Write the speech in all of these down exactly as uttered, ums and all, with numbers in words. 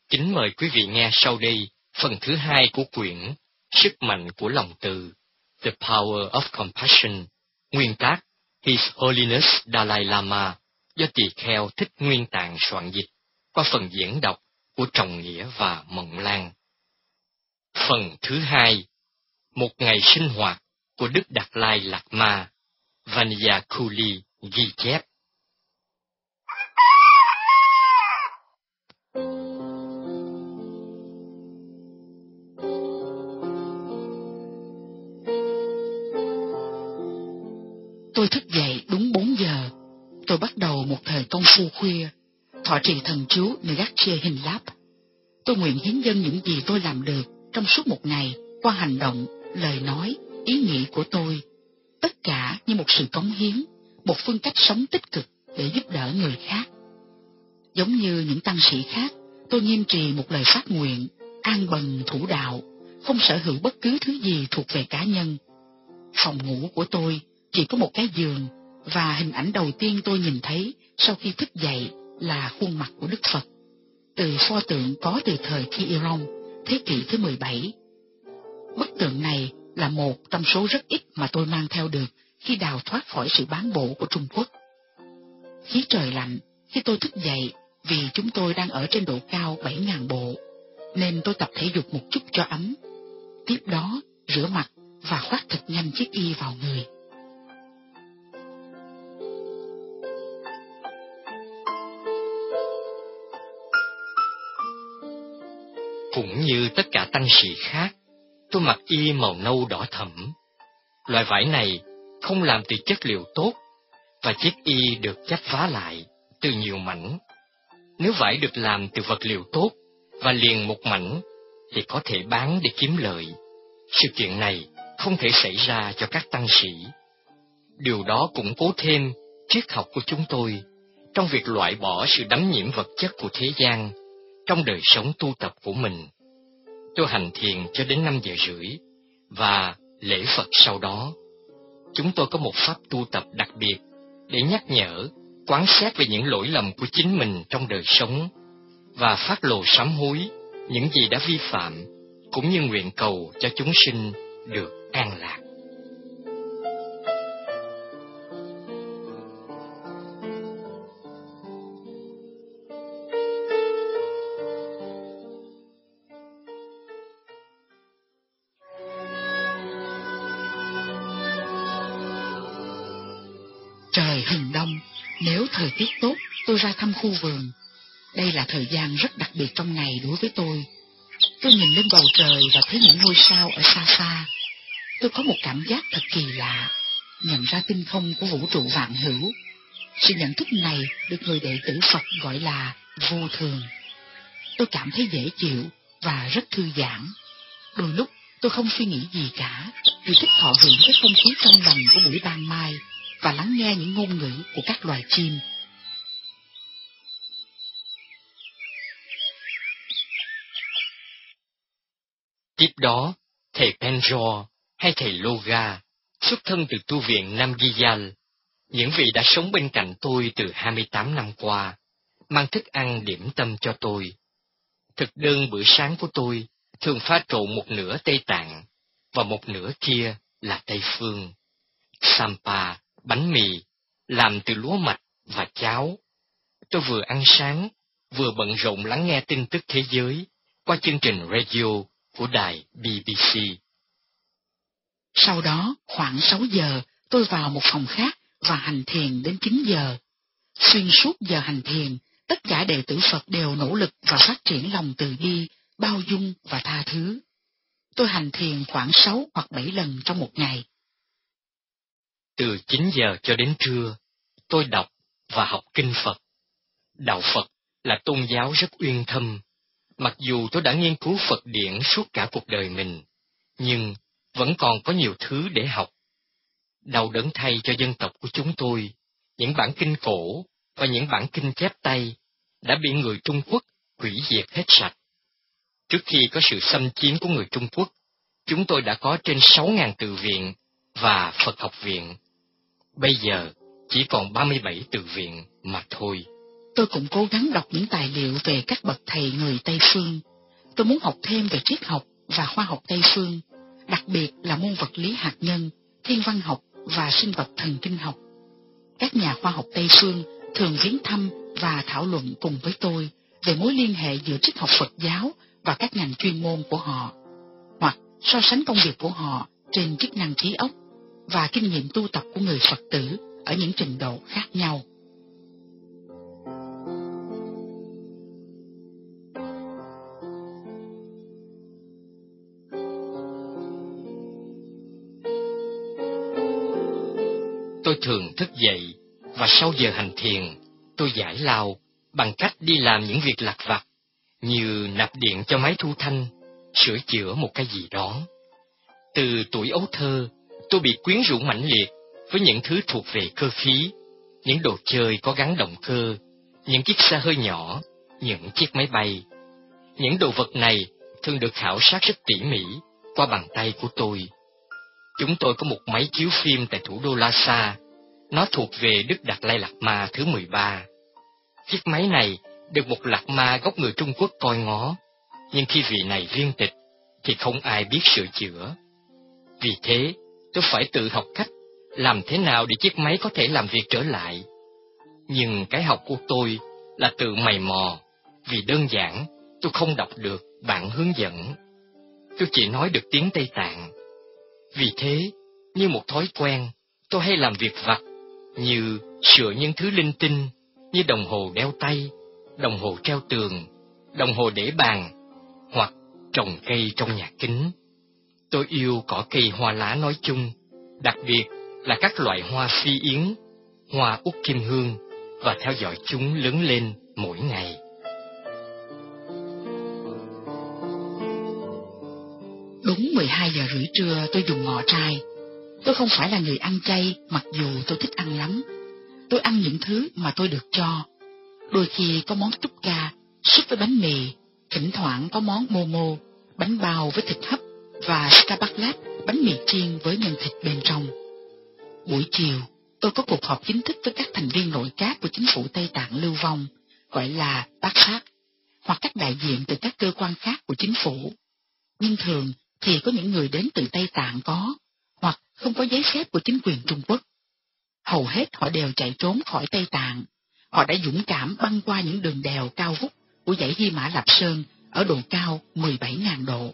Kính mời quý vị nghe sau đây phần thứ hai của quyển Sức mạnh của lòng từ, The Power of Compassion, nguyên tác His Holiness Dalai Lama, do tỳ kheo Thích Nguyên Tạng soạn dịch, qua phần diễn đọc của Trọng Nghĩa và Mộng Lan. Phần thứ hai, một ngày sinh hoạt của Đức Đạt Lai Lạt Ma, Vanyakuli ghi chép. Tôi thức dậy đúng bốn giờ. Tôi bắt đầu một thời công phu khuya, thọ trì thần chú Ngakche Hình Láp. Tôi nguyện hiến dâng những gì tôi làm được trong suốt một ngày qua hành động, lời nói, ý nghĩ của tôi, tất cả như một sự cống hiến, một phương cách sống tích cực để giúp đỡ người khác. Giống như những tăng sĩ khác, tôi nghiêm trì một lời phát nguyện, an bần thủ đạo, không sở hữu bất cứ thứ gì thuộc về cá nhân. Phòng ngủ của tôi chỉ có một cái giường, và hình ảnh đầu tiên tôi nhìn thấy sau khi thức dậy là khuôn mặt của Đức Phật, từ pho tượng có từ thời Kiirong, thế kỷ thứ mười bảy. Bức tượng này là một trong số rất ít mà tôi mang theo được khi đào thoát khỏi sự bán bộ của Trung Quốc. Khí trời lạnh khi tôi thức dậy vì chúng tôi đang ở trên độ cao bảy nghìn bộ, nên tôi tập thể dục một chút cho ấm. Tiếp đó rửa mặt và khoác thật nhanh chiếc y vào người. Cũng như tất cả tăng sĩ khác, tôi mặc y màu nâu đỏ thẫm. Loại vải này không làm từ chất liệu tốt, và chiếc y được chắp vá lại từ nhiều mảnh. Nếu vải được làm từ vật liệu tốt và liền một mảnh, thì có thể bán để kiếm lợi. Sự kiện này không thể xảy ra cho các tăng sĩ. Điều đó củng cố thêm triết học của chúng tôi trong việc loại bỏ sự đắm nhiễm vật chất của thế gian trong đời sống tu tập của mình. Tôi hành thiền cho đến năm giờ rưỡi và lễ Phật sau đó. Chúng tôi có một pháp tu tập đặc biệt để nhắc nhở, quán xét về những lỗi lầm của chính mình trong đời sống và phát lộ sám hối những gì đã vi phạm, cũng như nguyện cầu cho chúng sinh được an lạc. Trời hừng đông, nếu thời tiết tốt, tôi ra thăm khu vườn. Đây là thời gian rất đặc biệt trong ngày đối với tôi. Tôi nhìn lên bầu trời và thấy những ngôi sao ở xa xa. Tôi có một cảm giác thật kỳ lạ, nhận ra tinh không của vũ trụ vạn hữu. Sự nhận thức này được người đệ tử Phật gọi là vô thường. Tôi cảm thấy dễ chịu và rất thư giãn. Đôi lúc tôi không suy nghĩ gì cả, vì thích thọ hưởng cái không khí trong lành của buổi ban mai và lắng nghe những ngôn ngữ của các loài chim. Tiếp đó, thầy Penjo hay thầy Loga, xuất thân từ tu viện Nam Giyal, những vị đã sống bên cạnh tôi từ hai mươi tám năm qua, mang thức ăn điểm tâm cho tôi. Thực đơn bữa sáng của tôi thường pha trộn một nửa Tây Tạng và một nửa kia là Tây Phương. Sampa, bánh mì, làm từ lúa mạch và cháo. Tôi vừa ăn sáng, vừa bận rộn lắng nghe tin tức thế giới qua chương trình radio của đài bê bê xê. Sau đó, khoảng sáu giờ, tôi vào một phòng khác và hành thiền đến chín giờ. Xuyên suốt giờ hành thiền, tất cả đệ tử Phật đều nỗ lực và phát triển lòng từ bi, bao dung và tha thứ. Tôi hành thiền khoảng sáu hoặc bảy lần trong một ngày. Từ chín giờ cho đến trưa, tôi đọc và học kinh Phật. Đạo Phật là tôn giáo rất uyên thâm. Mặc dù tôi đã nghiên cứu Phật điển suốt cả cuộc đời mình, nhưng vẫn còn có nhiều thứ để học. Đau đớn thay cho dân tộc của chúng tôi, những bản kinh cổ và những bản kinh chép tay đã bị người Trung Quốc hủy diệt hết sạch. Trước khi có sự xâm chiếm của người Trung Quốc, chúng tôi đã có trên sáu nghìn từ viện và Phật học viện. Bây giờ chỉ còn ba mươi bảy từ viện mà thôi. Tôi cũng cố gắng đọc những tài liệu về các bậc thầy người Tây Phương. Tôi muốn học thêm về triết học và khoa học Tây Phương, đặc biệt là môn vật lý hạt nhân, thiên văn học và sinh vật thần kinh học. Các nhà khoa học Tây Phương thường viếng thăm và thảo luận cùng với tôi về mối liên hệ giữa triết học Phật giáo và các ngành chuyên môn của họ, hoặc so sánh công việc của họ trên chức năng trí óc và kinh nghiệm tu tập của người Phật tử ở những trình độ khác nhau. Tôi thường thức dậy và sau giờ hành thiền, tôi giải lao bằng cách đi làm những việc lặt vặt như nạp điện cho máy thu thanh, sửa chữa một cái gì đó. Từ tuổi ấu thơ, tôi bị quyến rũ mãnh liệt với những thứ thuộc về cơ khí, những đồ chơi có gắn động cơ, những chiếc xe hơi nhỏ, những chiếc máy bay. Những đồ vật này thường được khảo sát rất tỉ mỉ qua bàn tay của tôi. Chúng tôi có một máy chiếu phim tại thủ đô Lhasa. Nó thuộc về Đức Đạt Lai Lạt Ma thứ mười ba. Chiếc máy này được một Lạt Ma gốc người Trung Quốc coi ngó, nhưng khi vị này viên tịch thì không ai biết sửa chữa. Vì thế, tôi phải tự học cách làm thế nào để chiếc máy có thể làm việc trở lại. Nhưng cái học của tôi là tự mày mò, vì đơn giản tôi không đọc được bản hướng dẫn. Tôi chỉ nói được tiếng Tây Tạng. Vì thế, như một thói quen, tôi hay làm việc vặt, như sửa những thứ linh tinh, như đồng hồ đeo tay, đồng hồ treo tường, đồng hồ để bàn, hoặc trồng cây trong nhà kính. Tôi yêu cỏ cây hoa lá nói chung, đặc biệt là các loại hoa phi yến, hoa út kim hương, và theo dõi chúng lớn lên mỗi ngày. Đúng mười hai giờ rưỡi trưa tôi dùng ngọ trai. Tôi không phải là người ăn chay, mặc dù tôi thích ăn lắm. Tôi ăn những thứ mà tôi được cho. Đôi khi có món túp ca, súp với bánh mì, thỉnh thoảng có món momo, bánh bao với thịt hấp, và skabaklat, bánh mì chiên với nhân thịt bên trong. Buổi chiều, tôi có cuộc họp chính thức với các thành viên nội các của chính phủ Tây Tạng lưu vong, gọi là bác sát, hoặc các đại diện từ các cơ quan khác của chính phủ. Nhưng thường thì có những người đến từ Tây Tạng có, hoặc không có giấy phép của chính quyền Trung Quốc. Hầu hết họ đều chạy trốn khỏi Tây Tạng. Họ đã dũng cảm băng qua những đường đèo cao vút của dãy Hy Mã Lạp Sơn ở độ cao mười bảy nghìn độ.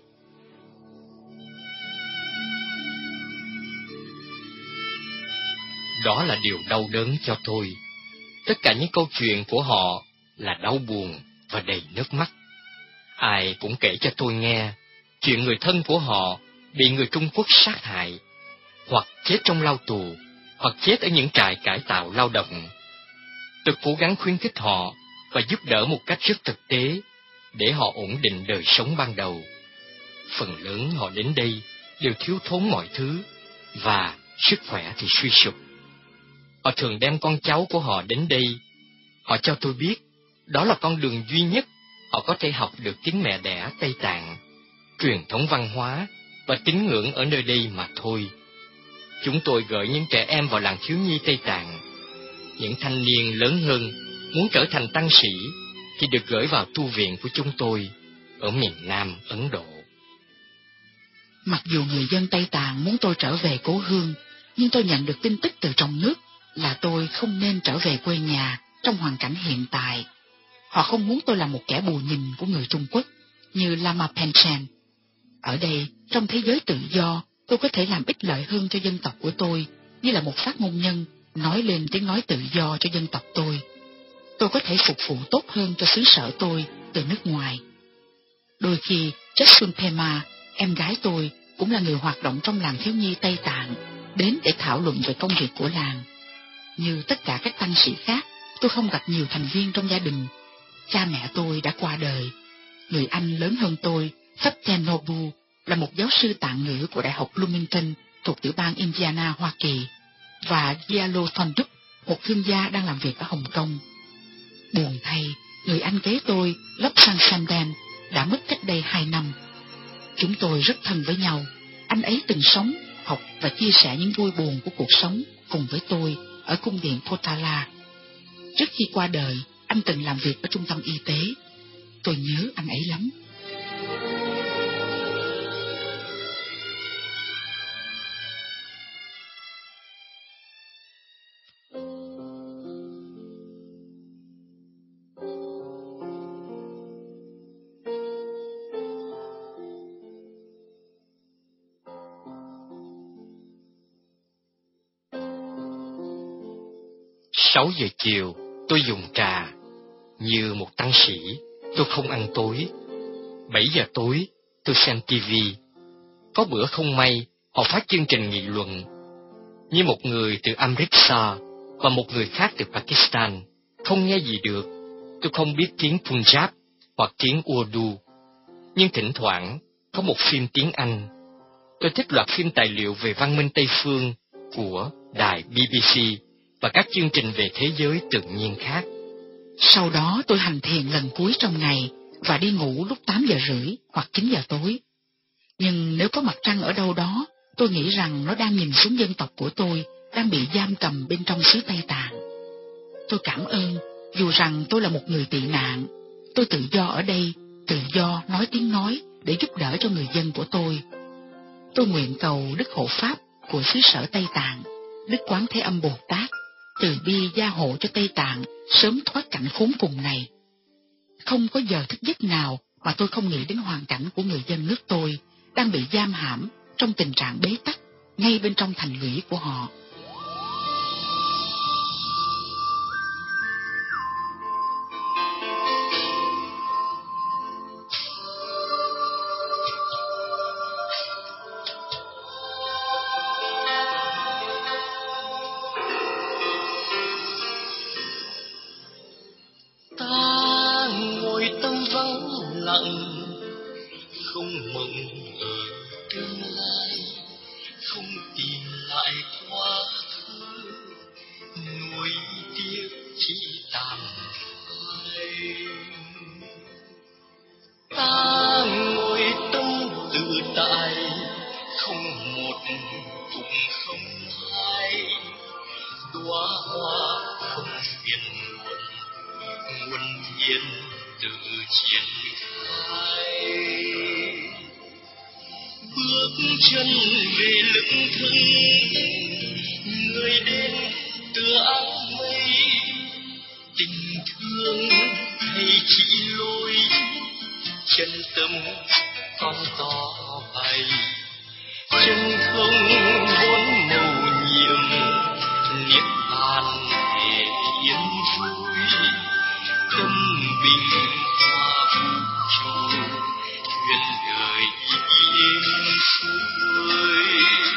Đó là điều đau đớn cho tôi. Tất cả những câu chuyện của họ là đau buồn và đầy nước mắt. Ai cũng kể cho tôi nghe chuyện người thân của họ bị người Trung Quốc sát hại, hoặc chết trong lao tù, hoặc chết ở những trại cải tạo lao động. Tôi cố gắng khuyến khích họ và giúp đỡ một cách rất thực tế để họ ổn định đời sống ban đầu. Phần lớn họ đến đây đều thiếu thốn mọi thứ và sức khỏe thì suy sụp. Họ thường đem con cháu của họ đến đây. Họ cho tôi biết đó là con đường duy nhất họ có thể học được tiếng mẹ đẻ Tây Tạng, truyền thống văn hóa và tín ngưỡng ở nơi đây mà thôi. Chúng tôi gửi những trẻ em vào làng thiếu nhi Tây Tạng. Những thanh niên lớn hơn muốn trở thành tăng sĩ thì được gửi vào tu viện của chúng tôi ở miền Nam Ấn Độ. Mặc dù người dân Tây Tạng muốn tôi trở về cố hương, nhưng tôi nhận được tin tức từ trong nước là tôi không nên trở về quê nhà trong hoàn cảnh hiện tại. Họ không muốn tôi là một kẻ bù nhìn của người Trung Quốc, như Lama Panchen. Ở đây, trong thế giới tự do, tôi có thể làm ích lợi hơn cho dân tộc của tôi, như là một phát ngôn nhân, nói lên tiếng nói tự do cho dân tộc tôi. Tôi có thể phục vụ tốt hơn cho xứ sở tôi từ nước ngoài. Đôi khi, Jackson Pema, em gái tôi, cũng là người hoạt động trong làng thiếu nhi Tây Tạng, đến để thảo luận về công việc của làng. Như tất cả các tăng sĩ khác, tôi không gặp nhiều thành viên trong gia đình. Cha mẹ tôi đã qua đời. Người anh lớn hơn tôi, Thapten Nobu, là một giáo sư Tạng ngữ của Đại học Bloomington thuộc tiểu bang Indiana, Hoa Kỳ, và Diallo Thonduk, một thương gia đang làm việc ở Hồng Kông. Buồn thay, người anh kế tôi, Lobsang Samden, đã mất cách đây hai năm. Chúng tôi rất thân với nhau. Anh ấy từng sống, học và chia sẻ những vui buồn của cuộc sống cùng với tôi ở cung điện Potala. Trước khi qua đời, Anh từng làm việc ở trung tâm y tế. Tôi nhớ anh ấy lắm. Sáu giờ chiều, tôi dùng trà. Như một tăng sĩ, tôi không ăn tối. Bảy giờ tối, tôi xem tivi. Có bữa không may, họ phát chương trình nghị luận. Như một người từ Amritsar và một người khác từ Pakistan, không nghe gì được. Tôi không biết tiếng Punjab hoặc tiếng Urdu. Nhưng thỉnh thoảng, có một phim tiếng Anh. Tôi thích loạt phim tài liệu về văn minh Tây Phương của đài B B C và các chương trình về thế giới tự nhiên khác. Sau đó tôi hành thiền lần cuối trong ngày và đi ngủ lúc tám giờ rưỡi hoặc chín giờ tối. Nhưng nếu có mặt trăng ở đâu đó, tôi nghĩ rằng nó đang nhìn xuống dân tộc của tôi, đang bị giam cầm bên trong xứ Tây Tạng. Tôi cảm ơn, dù rằng tôi là một người tị nạn, tôi tự do ở đây, tự do nói tiếng nói để giúp đỡ cho người dân của tôi. Tôi nguyện cầu Đức Hộ Pháp của xứ sở Tây Tạng, Đức Quán Thế Âm Bồ Tát, từ bi gia hộ cho Tây Tạng sớm thoát cảnh khốn cùng này. Không có giờ thức giấc nào mà tôi không nghĩ đến hoàn cảnh của người dân nước tôi, đang bị giam hãm trong tình trạng bế tắc ngay bên trong thành lũy của họ. Không mộng ở tương lai, không tìm lại quá khứ, nuối tiếc chỉ tàn phai. Ta ngồi tâm tự tại, không một cũng không hai, đóa hoa không phiền muộn, nguồn nhiên tự triển khai. Bước chân về lững thững, người đến tựa áng mây, tình thương hay chỉ lối chân tâm con tỏ bày. Chân không vốn màu nhiệm, niết bàn để yên vui, tâm bình hòa vũ trụ, thuyền đời yên xuôi.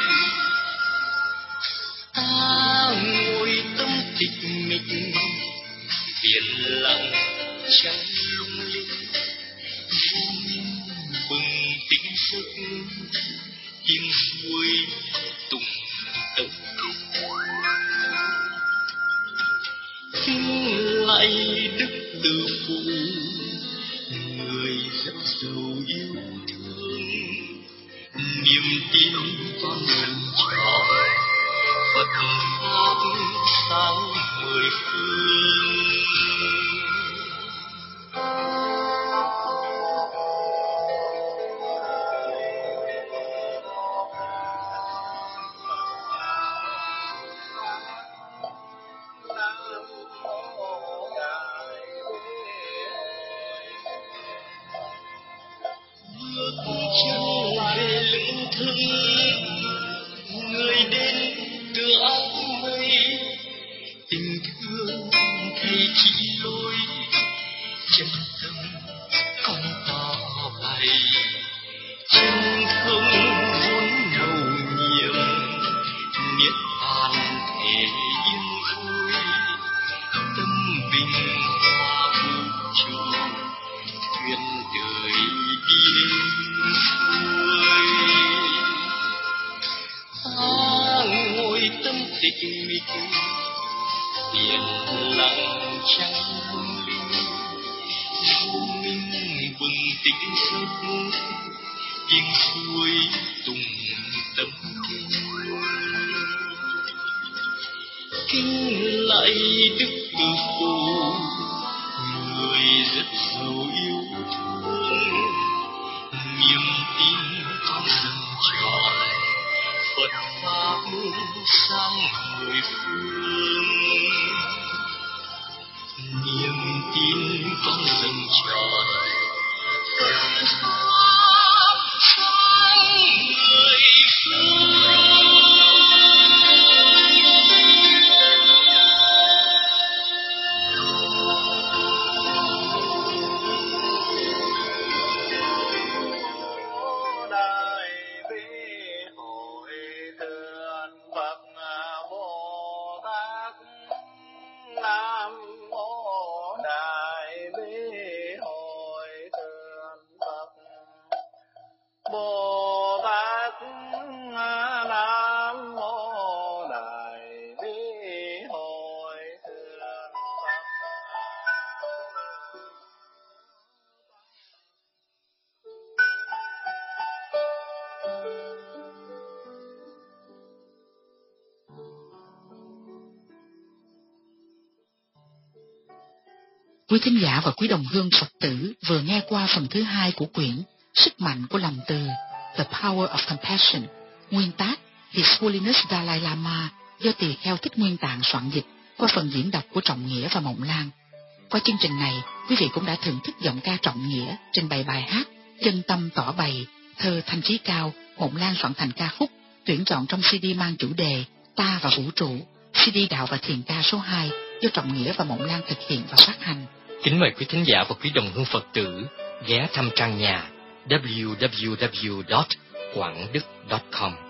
Ta ngồi tâm tịch mịch, biển lặng trắng lung linh, vô minh bừng tỉnh giấc, tiếng suối tùng tận rục. Kính lạy đức từ phụ, người rất giàu yêu thương, niềm tin con lần trọn Phật pháp sáng mười phương. Chân về lững thững, người đến từ áng mây, tình thương thì chỉ lối chân tâm con tỏ bày. Chân không vốn màu nhiệm, niết bàn thể yên vui, tâm bình hòa vũ trụ, thuyền đời yên xuôi. Ta ngồi tâm tịch mịch, biển lặng trắng lung linh, vô minh bừng tỉnh giấc, tiếng suối tùng tâm kinh. Kính lạy đức từ phụ, sang mười phương, niềm tin con dâng trọn cơn sóng sang mười phương. Quý thính giả và quý đồng hương Phật tử vừa nghe qua phần thứ hai của quyển Sức mạnh của lòng từ, The Power of Compassion, nguyên tác His Holiness Dalai Lama, do Tỳ Kheo Thích Nguyên Tạng soạn dịch, qua phần diễn đọc của Trọng Nghĩa và Mộng Lan. Qua chương trình này, quý vị cũng đã thưởng thức giọng ca Trọng Nghĩa trình bày bài hát Chân Tâm Tỏ Bày, thơ Thanh Chí Cao, Mộng Lan soạn thành ca khúc, tuyển chọn trong xê đê mang chủ đề Ta và Vũ Trụ, xê đê Đạo và Thiền ca số hai, do Trọng Nghĩa và Mộng Lan thực hiện và phát hành. Kính mời quý thính giả và quý đồng hương Phật tử ghé thăm trang nhà w w w chot quảng đức chấm com.